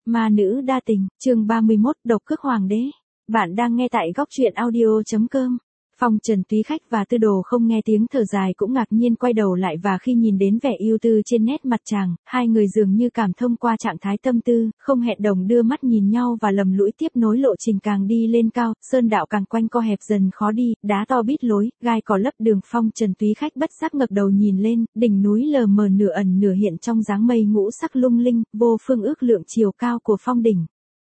Ma nữ đa tình, chương 31, độc cước hoàng đế. Bạn đang nghe tại góc truyện audio.com. Phong Trần Túy Khách và Tư Đồ không nghe tiếng thở dài cũng ngạc nhiên quay đầu lại, và khi nhìn đến vẻ ưu tư trên nét mặt chàng, hai người dường như cảm thông qua trạng thái tâm tư, không hẹn đồng đưa mắt nhìn nhau và lầm lũi tiếp nối lộ trình càng đi lên cao, sơn đạo càng quanh co hẹp dần khó đi, đá to bít lối, gai cỏ lấp đường. Phong Trần Túy Khách bất giác ngẩng đầu nhìn lên, đỉnh núi lờ mờ nửa ẩn nửa hiện trong dáng mây ngũ sắc lung linh, vô phương ước lượng chiều cao của phong đỉnh.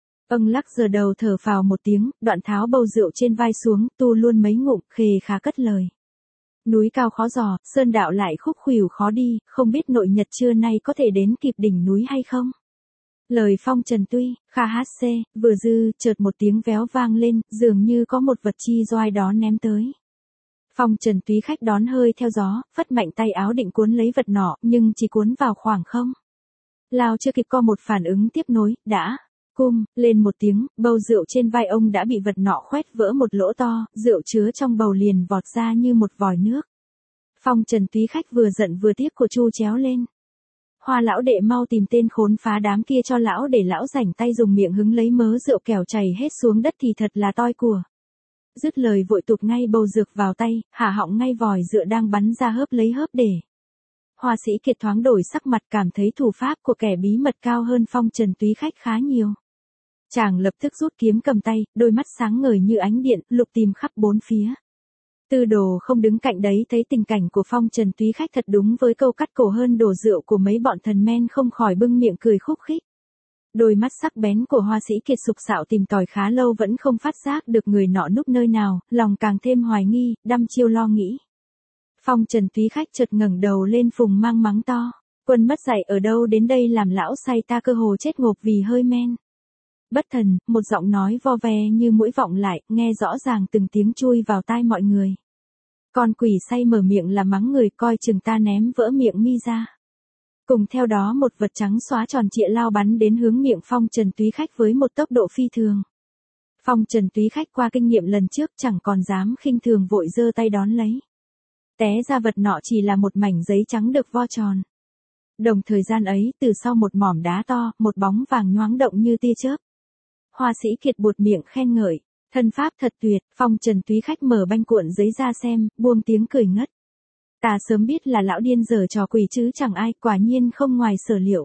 Lắc giờ đầu thở phào một tiếng, đoạn tháo bầu rượu trên vai xuống, tu luôn mấy ngụm, khề khá cất lời. Núi cao khó dò, sơn đạo lại khúc khuỷu khó đi, không biết nội nhật trưa nay có thể đến kịp đỉnh núi hay không? Lời Phong Trần Tuy, kha hát xê, vừa dư, chợt một tiếng véo vang lên, dường như có một vật chi doai đó ném tới. Phong Trần Túy Khách đón hơi theo gió, phất mạnh tay áo định cuốn lấy vật nọ, nhưng chỉ cuốn vào khoảng không. Lao chưa kịp có một phản ứng tiếp nối, đã cung lên một tiếng, bầu rượu trên vai ông đã bị vật nọ khoét vỡ một lỗ to, rượu chứa trong bầu liền vọt ra như một vòi nước. Phong Trần Túy Khách vừa giận vừa tiếc của chu chéo lên. Hoa lão đệ mau tìm tên khốn phá đám kia cho lão, để lão rảnh tay dùng miệng hứng lấy mớ rượu kẻo chảy hết xuống đất thì thật là toi của. Dứt lời vội tụt ngay bầu dược vào tay, hạ họng ngay vòi rượu đang bắn ra hớp lấy hớp để. Hoa Sĩ Kiệt thoáng đổi sắc mặt, cảm thấy thủ pháp của kẻ bí mật cao hơn Phong Trần Túy Khách khá nhiều. Chàng lập tức rút kiếm cầm tay, đôi mắt sáng ngời như ánh điện, lục tìm khắp bốn phía. Tư Đồ không đứng cạnh đấy thấy tình cảnh của Phong Trần Túy Khách thật đúng với câu cắt cổ hơn đổ rượu của mấy bọn thần men, không khỏi bưng miệng cười khúc khích. Đôi mắt sắc bén của Hoa Sĩ Kiệt sục sạo tìm tòi khá lâu vẫn không phát giác được người nọ núp nơi nào, lòng càng thêm hoài nghi, đăm chiêu lo nghĩ. Phong Trần Túy Khách chợt ngẩng đầu lên phùng mang mắng to. Quân mất dạy ở đâu đến đây làm lão say ta cơ hồ chết ngộp vì hơi men. Bất thần, một giọng nói vo ve như mũi vọng lại, nghe rõ ràng từng tiếng chui vào tai mọi người. Con quỷ say mở miệng là mắng người, coi chừng ta ném vỡ miệng mi ra. Cùng theo đó một vật trắng xóa tròn trịa lao bắn đến hướng miệng Phong Trần Túy Khách với một tốc độ phi thường. Phong Trần Túy Khách qua kinh nghiệm lần trước chẳng còn dám khinh thường, vội giơ tay đón lấy. Té ra vật nọ chỉ là một mảnh giấy trắng được vo tròn. Đồng thời gian ấy, từ sau một mỏm đá to, một bóng vàng nhoáng động như tia chớp. Hoa Sĩ Kiệt buột miệng khen ngợi, thân pháp thật tuyệt. Phong Trần Túy Khách mở banh cuộn giấy ra xem, buông tiếng cười ngất. Ta sớm biết là lão điên giở trò quỷ chứ chẳng ai, quả nhiên không ngoài sở liệu.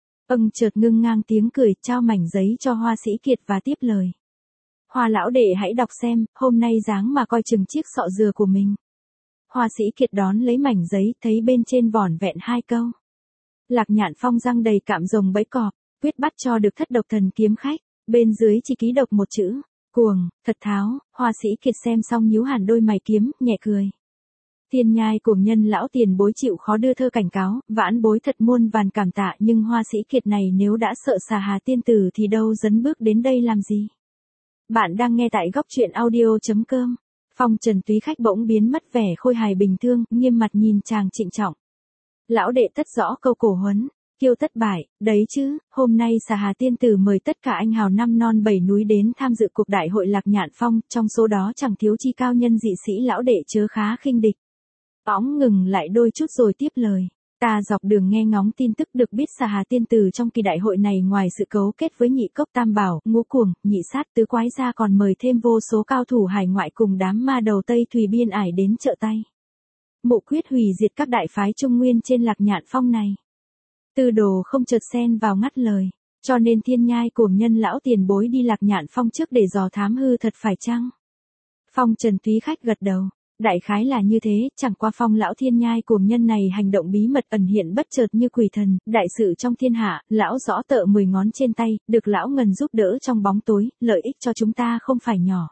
Chợt ngưng ngang tiếng cười, trao mảnh giấy cho Hoa Sĩ Kiệt và tiếp lời. Hoa lão đệ hãy đọc xem, hôm nay dáng mà coi chừng chiếc sọ dừa của mình. Hoa Sĩ Kiệt đón lấy mảnh giấy, thấy bên trên vỏn vẹn hai câu. Lạc Nhạn Phong răng đầy cạm rồng bẫy cọp, quyết bắt cho được thất độc thần kiếm khách. Bên dưới chỉ ký độc một chữ, cuồng, thật tháo. Hoa Sĩ Kiệt xem xong nhíu hẳn đôi mày kiếm, nhẹ cười. Thiên nhai cuồng nhân lão tiền bối chịu khó đưa thơ cảnh cáo, vãn bối thật muôn vàn cảm tạ, nhưng Hoa Sĩ Kiệt này nếu đã sợ Xà Hà tiên tử thì đâu dấn bước đến đây làm gì. Bạn đang nghe tại góc truyện audio.com. Phong Trần Túy Khách bỗng biến mất vẻ khôi hài bình thường, nghiêm mặt nhìn chàng trịnh trọng. Lão đệ tất rõ câu cổ huấn, kiêu tất bại, đấy chứ, hôm nay Xà Hà tiên tử mời tất cả anh hào năm non bảy núi đến tham dự cuộc đại hội Lạc Nhạn Phong, trong số đó chẳng thiếu chi cao nhân dị sĩ, lão đệ chớ khá khinh địch. Óng ngừng lại đôi chút rồi tiếp lời. Ta dọc đường nghe ngóng tin tức được biết Xà Hà tiên tử trong kỳ đại hội này ngoài sự cấu kết với nhị cốc tam bảo, ngũ cuồng, nhị sát tứ quái ra còn mời thêm vô số cao thủ hải ngoại cùng đám ma đầu Tây Thùy Biên ải đến trợ tay. Mộ quyết hủy diệt các đại phái Trung Nguyên trên Lạc Nhạn Phong này. Tư Đồ không chợt xen vào ngắt lời. Cho nên thiên nhai cuồng nhân lão tiền bối đi Lạc Nhạn Phong trước để dò thám hư thật phải chăng? Phong Trần Túy Khách gật đầu. Đại khái là như thế, chẳng qua Phong lão thiên nhai cuồng nhân này hành động bí mật ẩn hiện bất chợt như quỷ thần, đại sự trong thiên hạ, lão rõ tợ 10 ngón trên tay, được lão ngần giúp đỡ trong bóng tối, lợi ích cho chúng ta không phải nhỏ.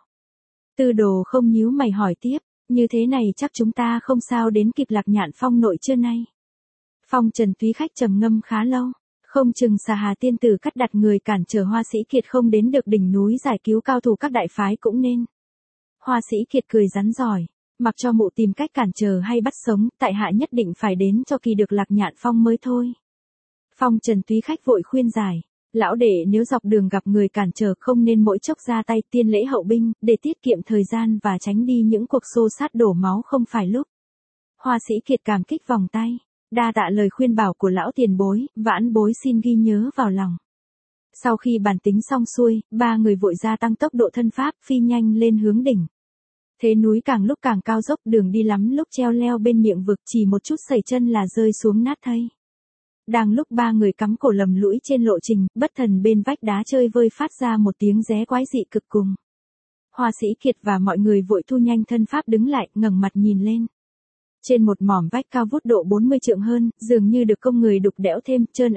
Tư Đồ không nhíu mày hỏi tiếp, như thế này chắc chúng ta không sao đến kịp Lạc Nhạn Phong nội trưa nay. Phong Trần Túy Khách trầm ngâm khá lâu, không chừng Xà Hà tiên tử cắt đặt người cản trở Hoa Sĩ Kiệt không đến được đỉnh núi giải cứu cao thủ các đại phái cũng nên. Hoa Sĩ Kiệt cười rắn giỏi. Mặc cho mụ tìm cách cản trở hay bắt sống, tại hạ nhất định phải đến cho kỳ được Lạc Nhạn Phong mới thôi. Phong Trần Túy Khách vội khuyên giải. Lão đệ nếu dọc đường gặp người cản trở không nên mỗi chốc ra tay tiên lễ hậu binh, để tiết kiệm thời gian và tránh đi những cuộc xô sát đổ máu không phải lúc. Hoa Sĩ Kiệt cảm kích vòng tay. Đa tạ lời khuyên bảo của lão tiền bối, vãn bối xin ghi nhớ vào lòng. Sau khi bàn tính xong xuôi, ba người vội gia tăng tốc độ thân pháp, phi nhanh lên hướng đỉnh. Thế núi càng lúc càng cao dốc, đường đi lắm lúc treo leo bên miệng vực, chỉ một chút sẩy chân là rơi xuống nát thây. Đang lúc ba người cắm cổ lầm lũi trên lộ trình, bất thần bên vách đá chơi vơi phát ra một tiếng ré quái dị cực cùng. Hoa Sĩ Kiệt và mọi người vội thu nhanh thân pháp đứng lại, ngẩng mặt nhìn lên. Trên một mỏm vách cao vút độ 40 trượng hơn, dường như được công người đục đẽo thêm, trơn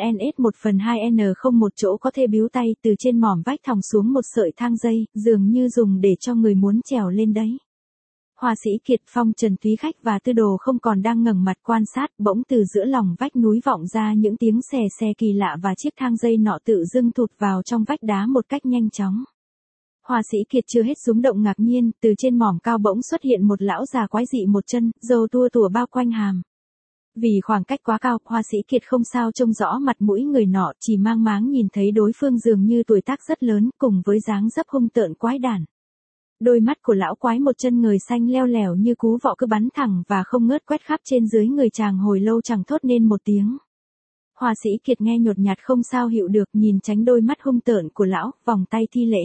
NS1/2N không một chỗ có thể biếu tay, từ trên mỏm vách thòng xuống một sợi thang dây, dường như dùng để cho người muốn trèo lên đấy. Hoa Sĩ Kiệt, Phong Trần, Túy Khách và Tư Đồ không còn đang ngẩng mặt quan sát, bỗng từ giữa lòng vách núi vọng ra những tiếng xè xè kỳ lạ và chiếc thang dây nọ tự dưng thụt vào trong vách đá một cách nhanh chóng. Hoa Sĩ Kiệt chưa hết rúng động ngạc nhiên, từ trên mỏm cao bỗng xuất hiện một lão già quái dị một chân, râu tua tủa bao quanh hàm. Vì khoảng cách quá cao, Hoa Sĩ Kiệt không sao trông rõ mặt mũi người nọ, chỉ mang máng nhìn thấy đối phương dường như tuổi tác rất lớn, cùng với dáng dấp hung tợn quái đản. Đôi mắt của lão quái một chân người xanh leo lẻo như cú vọ cứ bắn thẳng và không ngớt quét khắp trên dưới người chàng hồi lâu chẳng thốt nên một tiếng. Hoa Sĩ Kiệt nghe nhột nhạt không sao hiểu được, nhìn tránh đôi mắt hung tợn của lão, vòng tay thi lễ.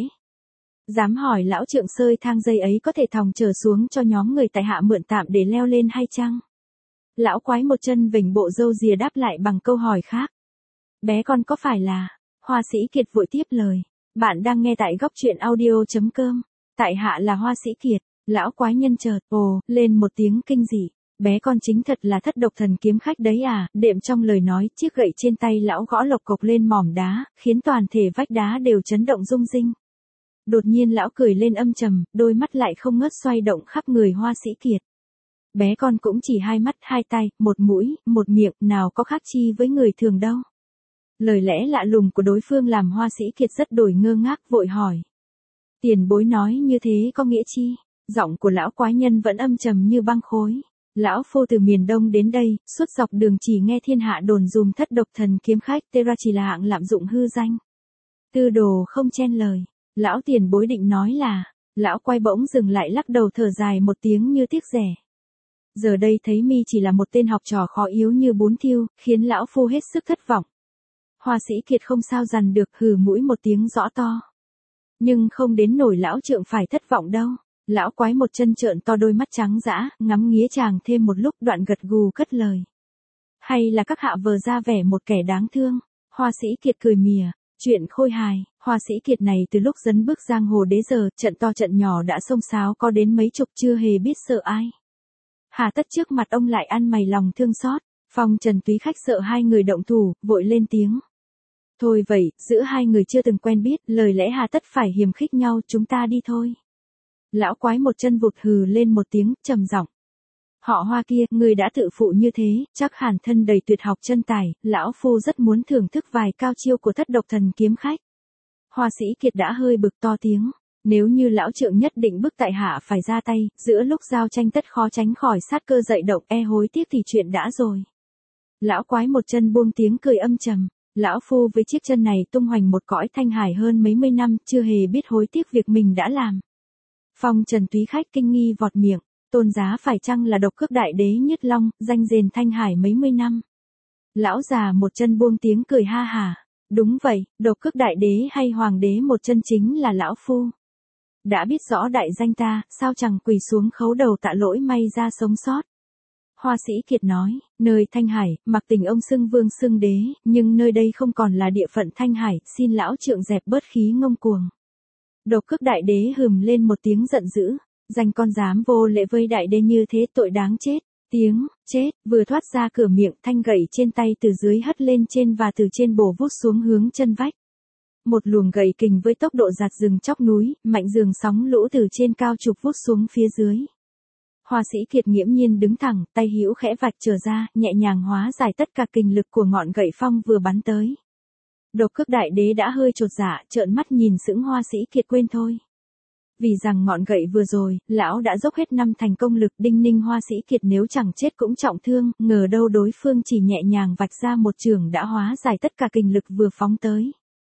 Dám hỏi lão trượng sơi thang dây ấy có thể thòng trở xuống cho nhóm người tại hạ mượn tạm để leo lên hay chăng? Lão quái một chân vểnh bộ râu rìa đáp lại bằng câu hỏi khác. Bé con có phải là... Hoa Sĩ Kiệt vội tiếp lời. Bạn đang nghe tại góc truyện audio.com. Tại hạ là Hoa Sĩ Kiệt. Lão quái nhân chợt lên một tiếng kinh dị. Bé con chính thật là Thất Độc Thần Kiếm Khách đấy à? Đệm trong lời nói, chiếc gậy trên tay lão gõ lộc cộc lên mỏm đá, khiến toàn thể vách đá đều chấn động rung rinh. Đột nhiên lão cười lên âm trầm, đôi mắt lại không ngớt xoay động khắp người Hoa Sĩ Kiệt. Bé con cũng chỉ hai mắt, hai tay, một mũi, một miệng, nào có khác chi với người thường đâu. Lời lẽ lạ lùng của đối phương làm Hoa Sĩ Kiệt rất đổi ngơ ngác, vội hỏi. Tiền bối nói như thế có nghĩa chi? Giọng của lão quái nhân vẫn âm trầm như băng khối. Lão phu từ miền Đông đến đây, suốt dọc đường chỉ nghe thiên hạ đồn dùm Thất Độc Thần Kiếm Khách, Tera chỉ là hạng lạm dụng hư danh. Tư Đồ không chen lời. Lão tiền bối định nói là, lão quay bỗng dừng lại lắc đầu thở dài một tiếng như tiếc rẻ. Giờ đây thấy mi chỉ là một tên học trò khó yếu như bún thiêu, khiến lão phu hết sức thất vọng. Hoa Sĩ Kiệt không sao dằn được, hừ mũi một tiếng rõ to. Nhưng không đến nổi lão trượng phải thất vọng đâu. Lão quái một chân trợn to đôi mắt trắng dã, ngắm nghía chàng thêm một lúc, đoạn gật gù cất lời. Hay là các hạ vờ ra vẻ một kẻ đáng thương? Hoa Sĩ Kiệt cười mỉa. Chuyện khôi hài, Hoa Sĩ Kiệt này từ lúc dấn bước giang hồ đế giờ, trận to trận nhỏ đã xông xáo có đến mấy chục, chưa hề biết sợ ai. Hà tất trước mặt ông lại ăn mày lòng thương xót. Phong Trần, Túy Khách sợ hai người động thủ, vội lên tiếng. Thôi vậy, giữa hai người chưa từng quen biết, lời lẽ hà tất phải hiềm khích nhau, chúng ta đi thôi. Lão quái một chân vụt hừ lên một tiếng, trầm giọng. Họ Hoa kia, người đã tự phụ như thế, chắc hẳn thân đầy tuyệt học chân tài, lão phu rất muốn thưởng thức vài cao chiêu của Thất Độc Thần Kiếm Khách. Hoa Sĩ Kiệt đã hơi bực to tiếng. Nếu như lão trượng nhất định bức tại hạ phải ra tay, giữa lúc giao tranh tất khó tránh khỏi sát cơ dậy động, hối tiếc thì chuyện đã rồi. Lão quái một chân buông tiếng cười âm trầm. Lão phu với chiếc chân này tung hoành một cõi thanh hải hơn mấy mươi năm, chưa hề biết hối tiếc việc mình đã làm. Phong Trần, Túy Khách kinh nghi vọt miệng. Tôn giá phải chăng là Độc Cước Đại Đế Nhất Long, danh rền thanh hải mấy mươi năm? Lão già một chân buông tiếng cười ha hả. Đúng vậy, Độc Cước Đại Đế hay Hoàng đế một chân chính là lão phu. Đã biết rõ đại danh ta, sao chẳng quỳ xuống khấu đầu tạ lỗi may ra sống sót. Hoa Sĩ Kiệt nói, nơi Thanh Hải, mặc tình ông xưng vương xưng đế, nhưng nơi đây không còn là địa phận Thanh Hải, xin lão trượng dẹp bớt khí ngông cuồng. Độc Cước Đại Đế hừm lên một tiếng giận dữ, danh con dám vô lễ với đại đế như thế tội đáng chết. Tiếng chết vừa thoát ra cửa miệng, thanh gậy trên tay từ dưới hất lên trên và từ trên bổ vút xuống hướng chân vách. Một luồng gậy kình với tốc độ giạt rừng chóc núi, mạnh dường sóng lũ từ trên cao chụp vút xuống phía dưới. Hoa Sĩ Kiệt nghiễm nhiên đứng thẳng, tay hữu khẽ vạch trở ra, nhẹ nhàng hóa giải tất cả kình lực của ngọn gậy phong vừa bắn tới. Độc Cước Đại Đế đã hơi chột dạ, trợn mắt nhìn sững Hoa Sĩ Kiệt quên thôi. Vì rằng ngọn gậy vừa rồi, lão đã dốc hết năm thành công lực, đinh ninh Hoa Sĩ Kiệt nếu chẳng chết cũng trọng thương, ngờ đâu đối phương chỉ nhẹ nhàng vạch ra một chưởng đã hóa giải tất cả kình lực vừa phóng tới.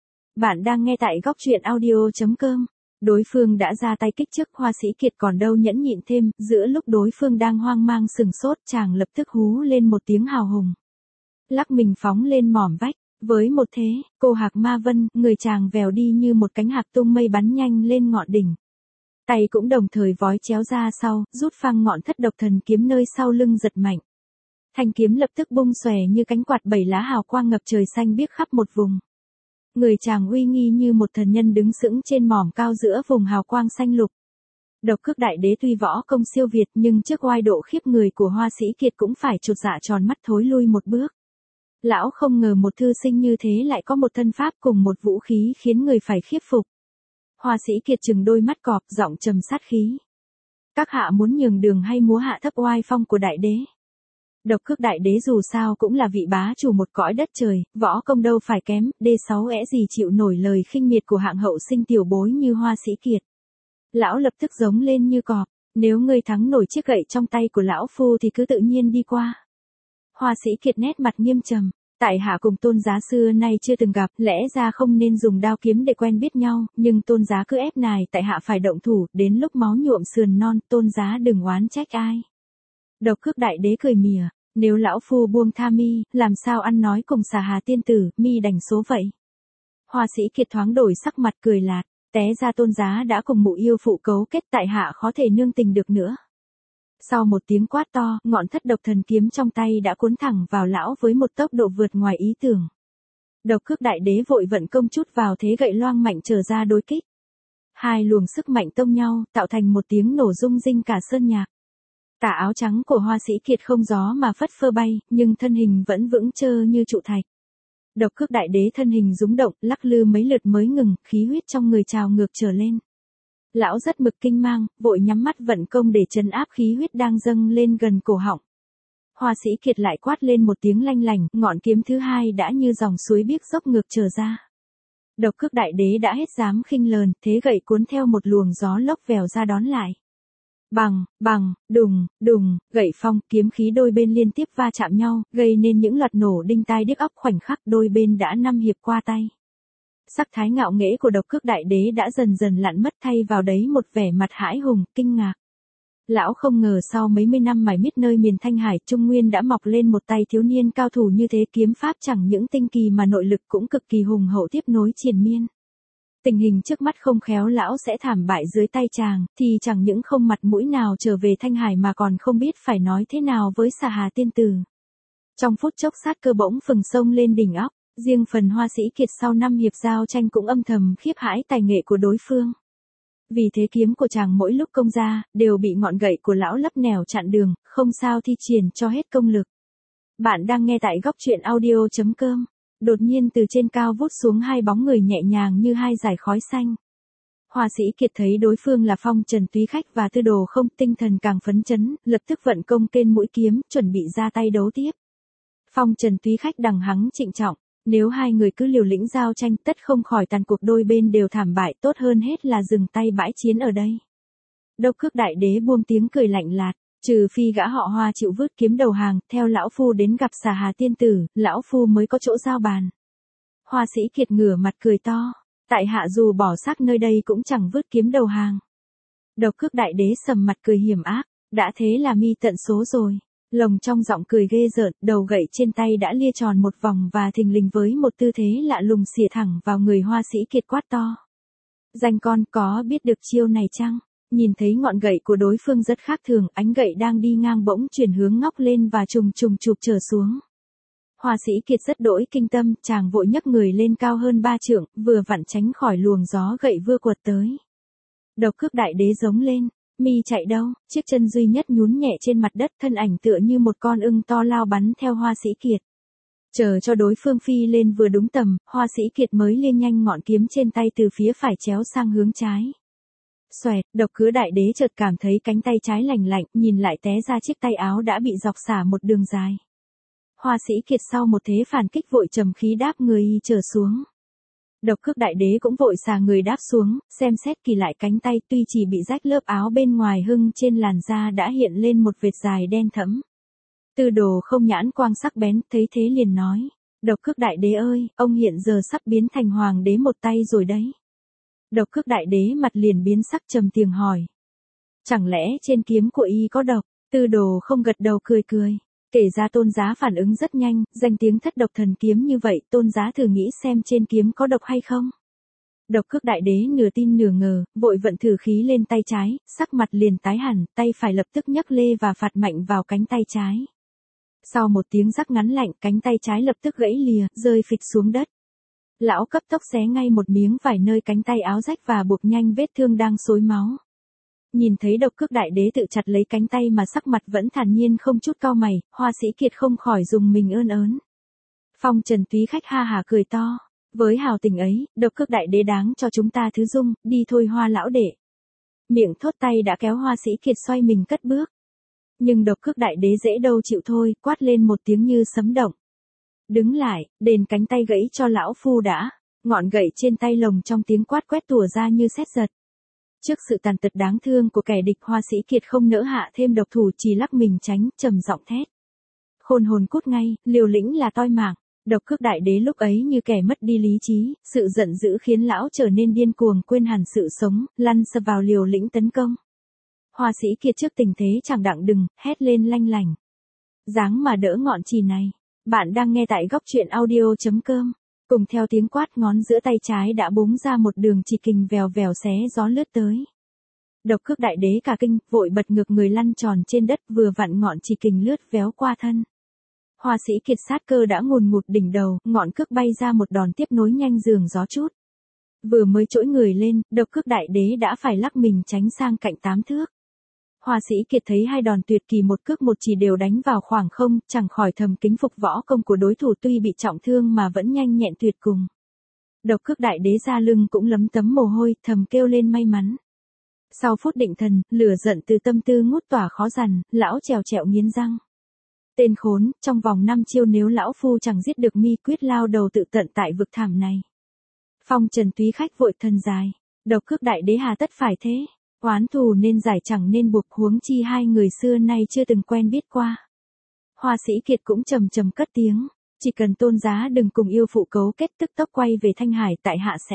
Bạn đang nghe tại góc truyện audio.com. Đối phương đã ra tay kích trước, Hoa Sĩ Kiệt còn đâu nhẫn nhịn thêm, giữa lúc đối phương đang hoang mang sừng sốt, chàng lập tức hú lên một tiếng hào hùng. Lắc mình phóng lên mỏm vách, Với một thế, cô hạc ma vân, người chàng vèo đi như một cánh hạc tung mây bắn nhanh lên ngọn đỉnh. Tay cũng đồng thời vói chéo ra sau, rút phăng ngọn thất độc thần kiếm nơi sau lưng giật mạnh. Thanh kiếm lập tức bung xòe như cánh quạt bảy lá hào quang ngập trời xanh biếc khắp một vùng. Người chàng uy nghi như một thần nhân đứng sững trên mỏm cao giữa vùng hào quang xanh lục. Độc Cước Đại Đế tuy võ công siêu việt nhưng trước oai độ khiếp người của Hoa Sĩ Kiệt cũng phải chột dạ tròn mắt thối lui một bước. Lão không ngờ một thư sinh như thế lại có một thân pháp cùng một vũ khí khiến người phải khiếp phục. Hoa Sĩ Kiệt trừng đôi mắt cọp, giọng trầm sát khí. Các hạ muốn nhường đường hay múa hạ thấp oai phong của đại đế? Độc Cước Đại Đế dù sao cũng là vị bá chủ một cõi đất trời, võ công đâu phải kém, D6 ẽ gì chịu nổi lời khinh miệt của hạng hậu sinh tiểu bối như Hoa Sĩ Kiệt. Lão lập tức giống lên như cọp, nếu ngươi thắng nổi chiếc gậy trong tay của lão phu thì cứ tự nhiên đi qua. Hoa Sĩ Kiệt nét mặt nghiêm trầm, tại hạ cùng Tôn giá xưa nay chưa từng gặp, lẽ ra không nên dùng đao kiếm để quen biết nhau, nhưng Tôn giá cứ ép nài tại hạ phải động thủ, đến lúc máu nhuộm sườn non, Tôn giá đừng oán trách ai. Độc Cước Đại Đế cười mỉa, nếu lão phu buông tha mi, làm sao ăn nói cùng Xà Hà tiên tử, mi đành số vậy. Hoa Sĩ Kiệt thoáng đổi sắc mặt cười lạt, té ra Tôn giá đã cùng mụ yêu phụ cấu kết, tại hạ khó thể nương tình được nữa. Sau một tiếng quát to, ngọn thất độc thần kiếm trong tay đã cuốn thẳng vào lão với một tốc độ vượt ngoài ý tưởng. Độc Cước Đại Đế vội vận công chút vào thế gậy loang mạnh trở ra đối kích. Hai luồng sức mạnh tông nhau, tạo thành một tiếng nổ rung rinh cả sơn nhạc. Tà áo trắng của Hoa Sĩ Kiệt không gió mà phất phơ bay, nhưng thân hình vẫn vững trơ như trụ thạch. Độc Cước Đại Đế thân hình rúng động, lắc lư mấy lượt mới ngừng, khí huyết trong người trào ngược trở lên. Lão rất mực kinh mang, vội nhắm mắt vận công để trấn áp khí huyết đang dâng lên gần cổ họng. Hoa Sĩ Kiệt lại quát lên một tiếng lanh lành, ngọn kiếm thứ hai đã như dòng suối biếc dốc ngược trở ra. Độc Cước Đại Đế đã hết dám khinh lờn, thế gậy cuốn theo một luồng gió lốc vèo ra đón lại. Bằng, bằng, đùng, đùng, gậy phong, kiếm khí đôi bên liên tiếp va chạm nhau, gây nên những loạt nổ đinh tai điếc óc, khoảnh khắc đôi bên đã năm hiệp qua tay. Sắc thái ngạo nghễ của Độc Cước Đại Đế đã dần dần lặn mất, thay vào đấy một vẻ mặt hãi hùng, kinh ngạc. Lão không ngờ sau mấy mươi năm mải miết nơi miền Thanh Hải, Trung Nguyên đã mọc lên một tay thiếu niên cao thủ như thế, kiếm pháp chẳng những tinh kỳ mà nội lực cũng cực kỳ hùng hậu tiếp nối triền miên. Tình hình trước mắt không khéo lão sẽ thảm bại dưới tay chàng, thì chẳng những không mặt mũi nào trở về Thanh Hải mà còn không biết phải nói thế nào với Xà Hà tiên tử. Trong phút chốc sát cơ bỗng phừng sông lên đỉnh óc, riêng phần Hoa Sĩ Kiệt sau 5 hiệp giao tranh cũng âm thầm khiếp hãi tài nghệ của đối phương. Vì thế kiếm của chàng mỗi lúc công ra, đều bị ngọn gậy của lão lấp nẻo chặn đường, không sao thi triển cho hết công lực. Bạn đang nghe tại góc truyện audio.com. Đột nhiên từ trên cao vút xuống hai bóng người nhẹ nhàng như hai dải khói xanh. Hoa Sĩ Kiệt thấy đối phương là Phong Trần Túy Khách và Tư Đồ Không, tinh thần càng phấn chấn, lập tức vận công kên mũi kiếm, chuẩn bị ra tay đấu tiếp. Phong Trần Túy Khách đằng hắng trịnh trọng, nếu hai người cứ liều lĩnh giao tranh tất không khỏi tàn cuộc, đôi bên đều thảm bại, tốt hơn hết là dừng tay bãi chiến ở đây. Độc Cước Đại Đế buông tiếng cười lạnh lạt, trừ phi gã họ Hoa chịu vứt kiếm đầu hàng, theo lão phu đến gặp Xà Hà tiên tử, lão phu mới có chỗ giao bàn. Hoa Sĩ Kiệt ngửa mặt cười to, tại hạ dù bỏ xác nơi đây cũng chẳng vứt kiếm đầu hàng. Độc Cước Đại Đế sầm mặt cười hiểm ác, đã thế là mi tận số rồi. Lồng trong giọng cười ghê rợn, đầu gậy trên tay đã lia tròn một vòng và thình lình với một tư thế lạ lùng xỉa thẳng vào người Hoa Sĩ Kiệt, quát to. Danh con có biết được chiêu này chăng? Nhìn thấy ngọn gậy của đối phương rất khác thường, ánh gậy đang đi ngang bỗng chuyển hướng ngóc lên và trùng trùng chụp trở xuống. Hoa Sĩ Kiệt rất đỗi kinh tâm, chàng vội nhấc người lên cao hơn 3 trượng, vừa vặn tránh khỏi luồng gió gậy vừa quật tới. Độc Cước Đại Đế giống lên, mi chạy đâu? Chiếc chân duy nhất nhún nhẹ trên mặt đất, thân ảnh tựa như một con ưng to lao bắn theo Hoa Sĩ Kiệt. Chờ cho đối phương phi lên vừa đúng tầm, Hoa Sĩ Kiệt mới liêng nhanh ngọn kiếm trên tay từ phía phải chéo sang hướng trái. Xoẹt, Độc Cước Đại Đế chợt cảm thấy cánh tay trái lành lạnh, nhìn lại té ra chiếc tay áo đã bị dọc xả một đường dài. Hoa Sĩ Kiệt sau một thế phản kích vội trầm khí đáp người trở xuống. Độc Cước Đại Đế cũng vội xà người đáp xuống, xem xét kỳ lại cánh tay, tuy chỉ bị rách lớp áo bên ngoài hưng trên làn da đã hiện lên một vệt dài đen thẫm. Tư Đồ Không nhãn quang sắc bén, thấy thế liền nói, Độc Cước Đại Đế ơi, ông hiện giờ sắp biến thành hoàng đế một tay rồi đấy. Độc Cước Đại Đế mặt liền biến sắc, trầm tiếng hỏi. Chẳng lẽ trên kiếm của y có độc? Tư Đồ Không gật đầu cười cười. Kể ra Tôn Giá phản ứng rất nhanh, danh tiếng thất độc thần kiếm như vậy, Tôn Giá thử nghĩ xem trên kiếm có độc hay không. Độc Cước Đại Đế nửa tin nửa ngờ, vội vận thử khí lên tay trái, sắc mặt liền tái hẳn, tay phải lập tức nhấc lê và phạt mạnh vào cánh tay trái. Sau một tiếng rắc ngắn lạnh, cánh tay trái lập tức gãy lìa, rơi phịch xuống đất. Lão cấp tốc xé ngay một miếng vải nơi cánh tay áo rách và buộc nhanh vết thương đang xối máu. Nhìn thấy Độc Cước Đại Đế tự chặt lấy cánh tay mà sắc mặt vẫn thản nhiên không chút cau mày, Hoa Sĩ Kiệt không khỏi dùng mình ơn ớn. Phong Trần Túy Khách ha hả cười to. Với hào tình ấy, Độc Cước Đại Đế đáng cho chúng ta thứ dung, đi thôi Hoa lão đệ. Miệng thốt tay đã kéo Hoa Sĩ Kiệt xoay mình cất bước. Nhưng Độc Cước Đại Đế dễ đâu chịu thôi, quát lên một tiếng như sấm động. Đứng lại, đền cánh tay gãy cho lão phu đã. Ngọn gậy trên tay lồng trong tiếng quát quét tủa ra như sét giật. Trước sự tàn tật đáng thương của kẻ địch, Hoa Sĩ Kiệt không nỡ hạ thêm độc thủ, chỉ lắc mình tránh, trầm giọng thét. Khôn hồn cút ngay, liều lĩnh là toi mạng. Độc Cước Đại Đế lúc ấy như kẻ mất đi lý trí, sự giận dữ khiến lão trở nên điên cuồng, quên hẳn sự sống, lăn sập vào liều lĩnh tấn công. Hoa Sĩ Kiệt trước tình thế chẳng đặng đừng, hét lên lanh lảnh. Dáng mà đỡ ngọn chì này. Bạn đang nghe tại góc truyện audio.com. Cùng theo tiếng quát, ngón giữa tay trái đã búng ra một đường chỉ kình vèo vèo xé gió lướt tới. Độc Cước Đại Đế cả kinh, vội bật ngược người lăn tròn trên đất, vừa vặn ngọn chỉ kình lướt véo qua thân. Hoa Sĩ Kiệt sát cơ đã ngùn ngụt đỉnh đầu, ngọn cước bay ra một đòn tiếp nối nhanh dường gió chút. Vừa mới trỗi người lên, Độc Cước Đại Đế đã phải lắc mình tránh sang cạnh 8 thước. Hoa Sĩ Kiệt thấy hai đòn tuyệt kỳ một cước một chỉ đều đánh vào khoảng không, chẳng khỏi thầm kính phục võ công của đối thủ, tuy bị trọng thương mà vẫn nhanh nhẹn tuyệt cùng. Độc Cước Đại Đế ra lưng cũng lấm tấm mồ hôi, thầm kêu lên may mắn. Sau phút định thần, lửa giận từ tâm tư ngút tỏa khó dằn, lão trèo trẹo nghiến răng. Tên khốn, trong vòng 5 chiêu nếu lão phu chẳng giết được mi, quyết lao đầu tự tận tại vực thẳm này. Phong Trần Túy Khách vội thân dài. Độc Cước Đại Đế hà tất phải thế. Oán thù nên giải chẳng nên buộc, huống chi hai người xưa nay chưa từng quen biết qua. Hoa Sĩ Kiệt cũng trầm trầm cất tiếng. Chỉ cần Tôn Giá đừng cùng yêu phụ cấu kết, tức tốc quay về Thanh Hải, tại hạ sẽ.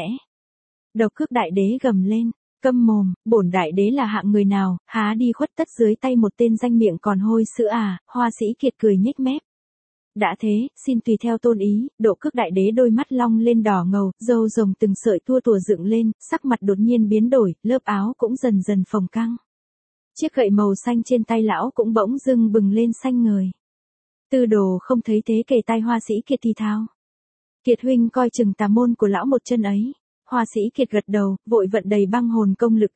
Độc Cước Đại Đế gầm lên. Câm mồm, bổn đại đế là hạng người nào, há đi khuất tất dưới tay một tên danh miệng còn hôi sữa à. Hoa Sĩ Kiệt cười nhếch mép. Đã thế, xin tùy theo tôn ý. Độc Cước Đại Đế đôi mắt long lên đỏ ngầu, râu rồng từng sợi tua tủa dựng lên, sắc mặt đột nhiên biến đổi, lớp áo cũng dần dần phồng căng. Chiếc gậy màu xanh trên tay lão cũng bỗng dưng bừng lên xanh ngời. Tư Đồ không thấy thế kể tai Hoa Sĩ Kiệt thì thào. Kiệt huynh coi chừng tà môn của lão một chân ấy. Hoa Sĩ Kiệt gật đầu, vội vận đầy băng hồn công lực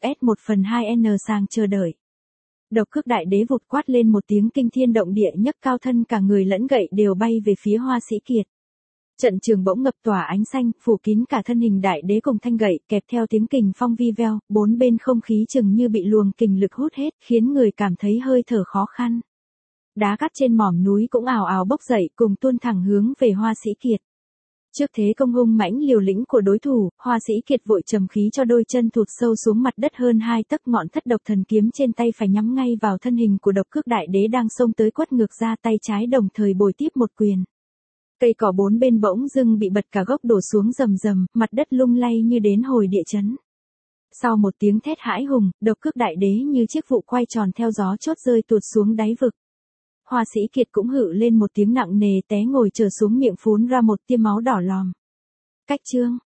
S1/2N sang chờ đợi. Độc Cước Đại Đế vụt quát lên một tiếng kinh thiên động địa, nhấc cao thân, cả người lẫn gậy đều bay về phía Hoa Sĩ Kiệt. Trận trường bỗng ngập tỏa ánh xanh, phủ kín cả thân hình đại đế cùng thanh gậy, kẹp theo tiếng kình phong vi veo, bốn bên không khí chừng như bị luồng kình lực hút hết, khiến người cảm thấy hơi thở khó khăn. Đá cát trên mỏm núi cũng ào ào bốc dậy, cùng tuôn thẳng hướng về Hoa Sĩ Kiệt. Trước thế công hung mãnh liều lĩnh của đối thủ, Hoa Sĩ Kiệt vội trầm khí cho đôi chân thụt sâu xuống mặt đất hơn 2 tấc, ngọn thất độc thần kiếm trên tay phải nhắm ngay vào thân hình của Độc Cước Đại Đế đang xông tới, quất ngược ra, tay trái đồng thời bồi tiếp một quyền. Cây cỏ bốn bên bỗng dưng bị bật cả gốc đổ xuống rầm rầm, mặt đất lung lay như đến hồi địa chấn. Sau một tiếng thét hãi hùng, Độc Cước Đại Đế như chiếc vụ quay tròn theo gió chốt rơi tuột xuống đáy vực. Hoa Sĩ Kiệt cũng hự lên một tiếng nặng nề, té ngồi trở xuống, miệng phún ra một tia máu đỏ lòm. Cách chương